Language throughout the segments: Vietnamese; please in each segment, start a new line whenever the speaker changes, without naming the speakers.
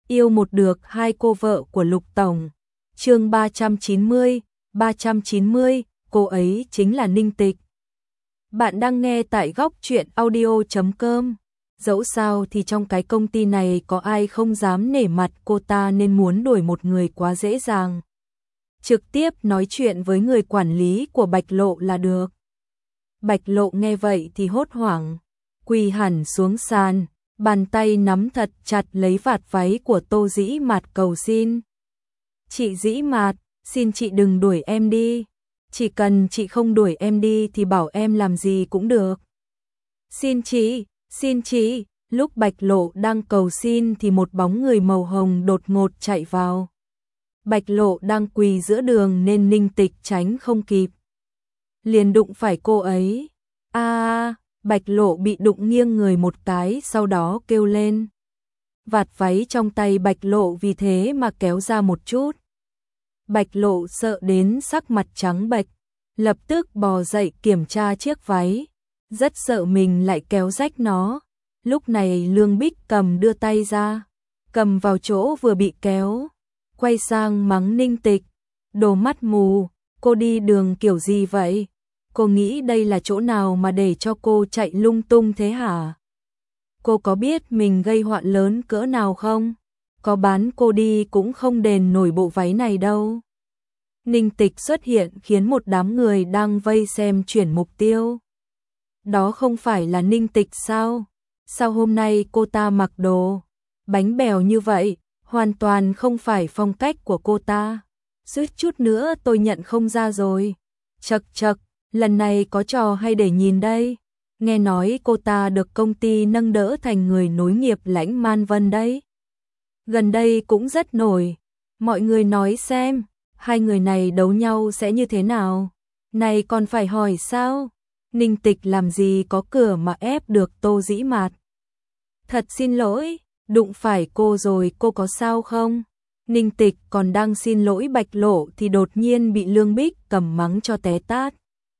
Yêu một được hai cô vợ của Lục Tổng. Chương 390, cô ấy chính là Ninh Tịch. Bạn đang nghe tại góc truyện audio.com. Dẫu sao thì trong cái công ty này có ai không dám nể mặt cô ta nên muốn đuổi một người quá dễ dàng. Trực tiếp nói chuyện với người quản lý của Bạch Lộ là được. Bạch Lộ nghe vậy thì hốt hoảng, quỳ hẳn xuống sàn, bàn tay nắm thật chặt lấy vạt váy của Tô Dĩ Mạt cầu xin. Chị Dĩ Mạt, xin chị đừng đuổi em đi. Chỉ cần chị không đuổi em đi thì bảo em làm gì cũng được. Xin chị, lúc Bạch Lộ đang cầu xin thì một bóng người màu hồng đột ngột chạy vào. Bạch Lộ đang quỳ giữa đường nên Ninh Tịch tránh không kịp, liền đụng phải cô ấy. Bạch Lộ bị đụng nghiêng người một cái, sau đó kêu lên. Vạt váy trong tay Bạch Lộ vì thế mà kéo ra một chút. Bạch Lộ sợ đến sắc mặt trắng bệch, lập tức bò dậy kiểm tra chiếc váy, rất sợ mình lại kéo rách nó. Lúc này Lương Bích Cầm đưa tay ra, cầm vào chỗ vừa bị kéo, quay sang mắng Ninh Tịch. Đồ mắt mù, cô đi đường kiểu gì vậy? Cô nghĩ đây là chỗ nào mà để cho cô chạy lung tung thế hả? Cô có biết mình gây họa lớn cỡ nào không? Có bán cô đi cũng không đền nổi bộ váy này đâu. Ninh Tịch xuất hiện khiến một đám người đang vây xem chuyển mục tiêu. Đó không phải là Ninh Tịch sao? Sao hôm nay cô ta mặc đồ bánh bèo như vậy? Hoàn toàn không phải phong cách của cô ta. Suýt chút nữa tôi nhận không ra rồi. Chậc, lần này có trò hay để nhìn đây. Nghe nói cô ta được công ty nâng đỡ thành người nối nghiệp Lãnh Man Vân đấy. Gần đây cũng rất nổi. Mọi người nói xem, hai người này đấu nhau sẽ như thế nào? Này còn phải hỏi sao? Ninh Tịch làm gì có cửa mà ép được Tô Dĩ Mạt. Thật xin lỗi, đụng phải cô rồi, cô có sao không? Ninh Tịch còn đang xin lỗi Bạch Lộ thì đột nhiên bị Lương Bích Cầm mắng cho té tát.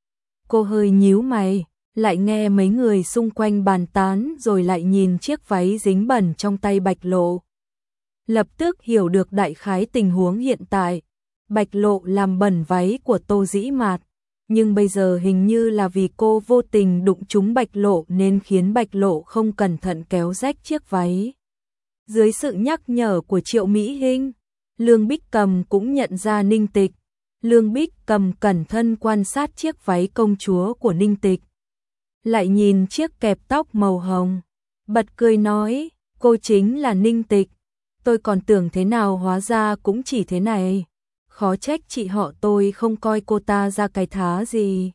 Cô hơi nhíu mày, lại nghe mấy người xung quanh bàn tán rồi lại nhìn chiếc váy dính bẩn trong tay Bạch Lộ. Lập tức hiểu được đại khái tình huống hiện tại. Bạch Lộ làm bẩn váy của Tô Dĩ Mạt, nhưng bây giờ hình như là vì cô vô tình đụng trúng Bạch Lộ nên khiến Bạch Lộ không cẩn thận kéo rách chiếc váy. Dưới sự nhắc nhở của Triệu Mỹ Hinh, Lương Bích Cầm cũng nhận ra Ninh Tịch. Lương Bích Cầm cẩn thận quan sát chiếc váy công chúa của Ninh Tịch, lại nhìn chiếc kẹp tóc màu hồng, bật cười nói, cô chính là Ninh Tịch. Tôi còn tưởng thế nào hóa ra cũng chỉ thế này. Khó trách chị họ tôi không coi cô ta ra cái thá gì.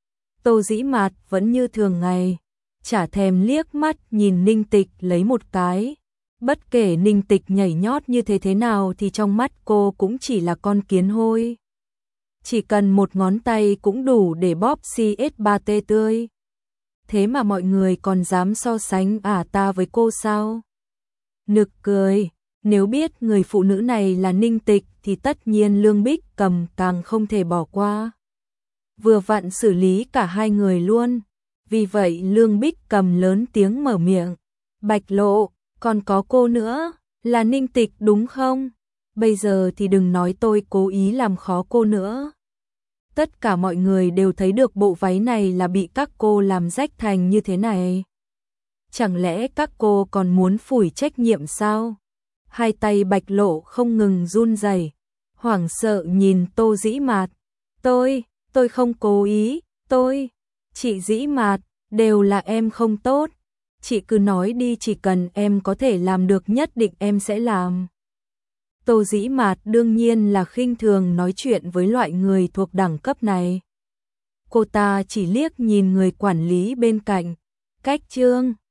Tô Dĩ Mạt vẫn như thường ngày, chả thèm liếc mắt nhìn Ninh Tịch lấy một cái. Bất kể Ninh Tịch nhảy nhót như thế nào thì trong mắt cô cũng chỉ là con kiến hôi. Chỉ cần một ngón tay cũng đủ để bóp CS3T tươi. Thế mà mọi người còn dám so sánh ta với cô sao? Nực cười, nếu biết người phụ nữ này là Ninh Tịch thì tất nhiên Lương Bích Cầm càng không thể bỏ qua. Vừa vặn xử lý cả hai người luôn. Vì vậy Lương Bích Cầm lớn tiếng mở miệng. Bạch Lộ, còn có cô nữa, là Ninh Tịch đúng không? Bây giờ thì đừng nói tôi cố ý làm khó cô nữa. Tất cả mọi người đều thấy được bộ váy này là bị các cô làm rách thành như thế này. Chẳng lẽ các cô còn muốn phủi trách nhiệm sao? Hai tay Bạch Lộ không ngừng run rẩy, hoảng sợ nhìn Tô Dĩ Mạt. Tôi không cố ý, chị Dĩ Mạt, đều là em không tốt. Chị cứ nói đi, chỉ cần em có thể làm được nhất định em sẽ làm. Tô Dĩ Mạt đương nhiên là khinh thường nói chuyện với loại người thuộc đẳng cấp này. Cô ta chỉ liếc nhìn người quản lý bên cạnh. Cách trương,